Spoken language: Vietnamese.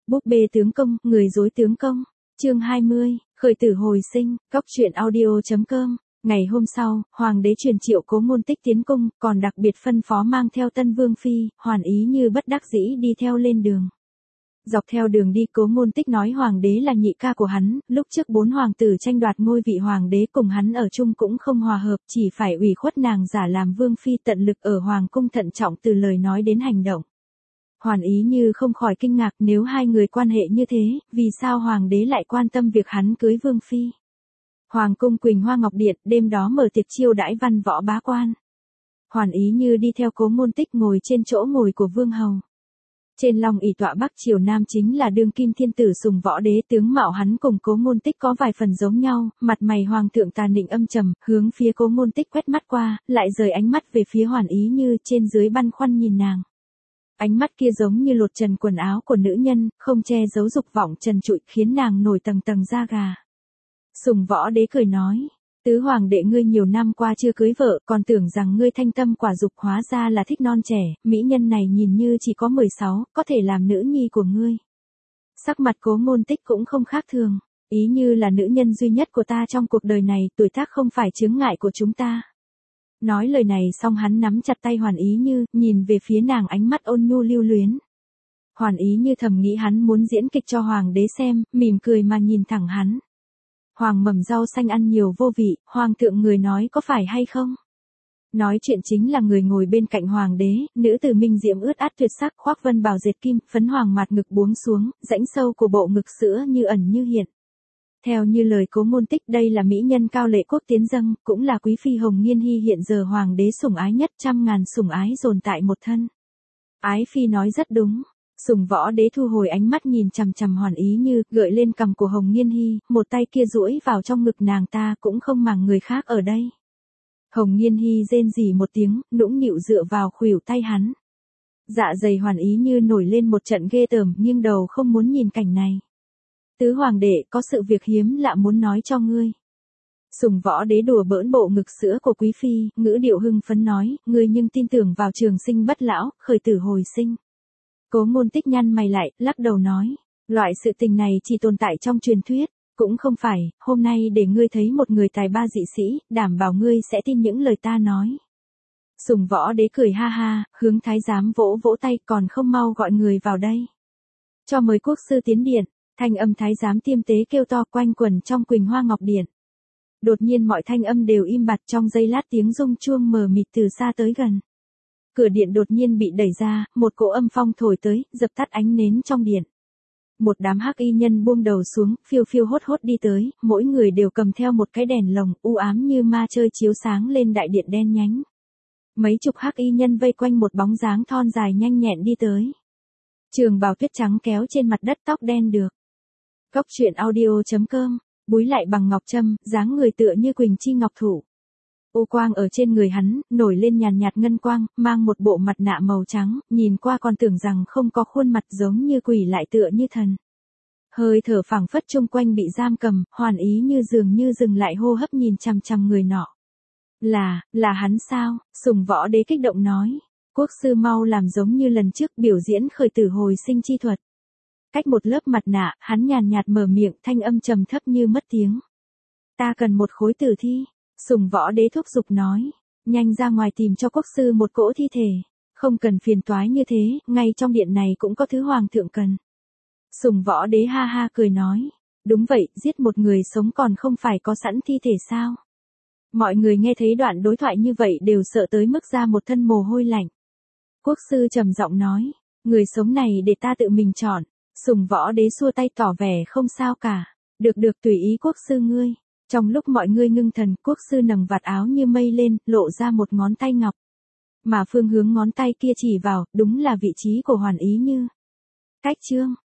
Búp bê tướng công, người dối tướng công. Chương 20, khởi tử hồi sinh, Cóc truyện audio.com. Ngày hôm sau, hoàng đế truyền triệu Cố Ngôn Tích tiến cung, còn đặc biệt phân phó mang theo Tân Vương phi, Hoàn Ý Như bất đắc dĩ đi theo lên đường. Dọc theo đường đi, Cố Ngôn Tích nói hoàng đế là nhị ca của hắn, lúc trước 4 hoàng tử tranh đoạt ngôi vị hoàng đế cùng hắn ở chung cũng không hòa hợp, chỉ phải ủy khuất nàng giả làm vương phi, tận lực ở hoàng cung thận trọng từ lời nói đến hành động. Hoàn Ý Như không khỏi kinh ngạc, nếu hai người quan hệ như thế, vì sao hoàng đế lại quan tâm việc hắn cưới vương phi? Hoàng cung Quỳnh Hoa Ngọc Điện, đêm đó mở tiệc chiêu đãi văn võ bá quan. Hoàn Ý Như đi theo Cố Ngôn Tích ngồi trên chỗ ngồi của vương hầu. Trên long ỷ tọa bắc triều nam chính là đương kim thiên tử Sùng Võ Đế, tướng mạo hắn cùng Cố Ngôn Tích có vài phần giống nhau, mặt mày hoàng thượng tà nịnh âm trầm, hướng phía Cố Ngôn Tích quét mắt qua, lại rời ánh mắt về phía Hoàn Ý Như, trên dưới băn khoăn nhìn nàng. Ánh mắt kia giống như lột trần quần áo của nữ nhân, không che giấu dục vọng trần trụi, khiến nàng nổi tầng tầng da gà. Sùng Võ Đế cười nói, tứ hoàng đệ ngươi nhiều năm qua chưa cưới vợ, còn tưởng rằng ngươi thanh tâm quả dục, hóa ra là thích non trẻ, mỹ nhân này nhìn như chỉ có 16, có thể làm nữ nhi của ngươi. Sắc mặt Cố Ngôn Tích cũng không khác thường, Ý Như là nữ nhân duy nhất của ta trong cuộc đời này, tuổi tác không phải chướng ngại của chúng ta. Nói lời này xong hắn nắm chặt tay Hoàn Ý Như, nhìn về phía nàng ánh mắt ôn nhu lưu luyến. Hoàn Ý Như thầm nghĩ hắn muốn diễn kịch cho hoàng đế xem, mỉm cười mà nhìn thẳng hắn. Hoàng mầm rau xanh ăn nhiều vô vị, hoàng thượng người nói có phải hay không? Nói chuyện chính là người ngồi bên cạnh hoàng đế, nữ tử minh diễm ướt át tuyệt sắc, khoác vân bào dệt kim, phấn hoàng mặt ngực buông xuống, rãnh sâu của bộ ngực sữa như ẩn như hiện. Theo như lời Cố Ngôn Tích, đây là mỹ nhân cao lệ quốc tiến dâng, cũng là quý phi Hồng Nghiên Hy hiện giờ hoàng đế sủng ái nhất, 100.000 sủng ái dồn tại một thân. Ái phi nói rất đúng. Sùng Võ Đế thu hồi ánh mắt nhìn chằm chằm Hoàn Ý Như, gợi lên cằm của Hồng Nghiên Hy, một tay kia duỗi vào trong ngực nàng, ta cũng không màng người khác ở đây. Hồng Nghiên Hy rên rỉ một tiếng, nũng nịu dựa vào khuỷu tay hắn. Dạ dày Hoàn Ý Như nổi lên một trận ghê tởm, nghiêng đầu không muốn nhìn cảnh này. Tứ hoàng đệ, có sự việc hiếm lạ muốn nói cho ngươi. Sùng Võ Đế đùa bỡn bộ ngực sữa của quý phi, ngữ điệu hưng phấn nói, ngươi nhưng tin tưởng vào trường sinh bất lão, khởi tử hồi sinh. Cố Ngôn Tích nhăn mày lại, lắc đầu nói, loại sự tình này chỉ tồn tại trong truyền thuyết, cũng không phải, hôm nay để ngươi thấy một người tài ba dị sĩ, đảm bảo ngươi sẽ tin những lời ta nói. Sùng Võ Đế cười ha ha, hướng thái giám vỗ vỗ tay, còn không mau gọi người vào đây. Cho mời quốc sư tiến điện, thanh âm thái giám tiêm tế kêu to quanh quẩn trong Quỳnh Hoa Ngọc Điện. Đột nhiên mọi thanh âm đều im bặt, trong giây lát tiếng rung chuông mờ mịt từ xa tới gần. Cửa điện đột nhiên bị đẩy ra, một cỗ âm phong thổi tới, dập tắt ánh nến trong điện. Một đám hắc y nhân buông đầu xuống, phiêu phiêu hốt hốt đi tới, mỗi người đều cầm theo một cái đèn lồng, u ám như ma chơi chiếu sáng lên đại điện đen nhánh. Mấy chục hắc y nhân vây quanh một bóng dáng thon dài nhanh nhẹn đi tới. Trường bào tuyết trắng kéo trên mặt đất, tóc đen được. Cóc truyện audio.com, búi lại bằng ngọc trâm, dáng người tựa như Quỳnh Chi ngọc thủ. U quang ở trên người hắn, nổi lên nhàn nhạt ngân quang, mang một bộ mặt nạ màu trắng, nhìn qua còn tưởng rằng không có khuôn mặt, giống như quỷ lại tựa như thần. Hơi thở phảng phất chung quanh bị giam cầm, Hoàn Ý Như dường như dừng lại hô hấp nhìn chằm chằm người nọ. Là hắn sao? Sùng Võ Đế kích động nói. Quốc sư mau làm giống như lần trước, biểu diễn khởi tử hồi sinh chi thuật. Cách một lớp mặt nạ, hắn nhàn nhạt mở miệng, thanh âm trầm thấp như mất tiếng. Ta cần một khối tử thi. Sùng Võ Đế thúc giục nói, nhanh ra ngoài tìm cho quốc sư một cỗ thi thể, không cần phiền toái như thế, ngay trong điện này cũng có thứ hoàng thượng cần. Sùng Võ Đế ha ha cười nói, đúng vậy, giết một người sống còn không phải có sẵn thi thể sao? Mọi người nghe thấy đoạn đối thoại như vậy đều sợ tới mức ra một thân mồ hôi lạnh. Quốc sư trầm giọng nói, người sống này để ta tự mình chọn. Sùng Võ Đế xua tay tỏ vẻ không sao cả, được tùy ý quốc sư ngươi. Trong lúc mọi người ngưng thần, quốc sư nâng vạt áo như mây lên, lộ ra một ngón tay ngọc. Mà phương hướng ngón tay kia chỉ vào, đúng là vị trí của Hoàn Ý Như. Cách chương.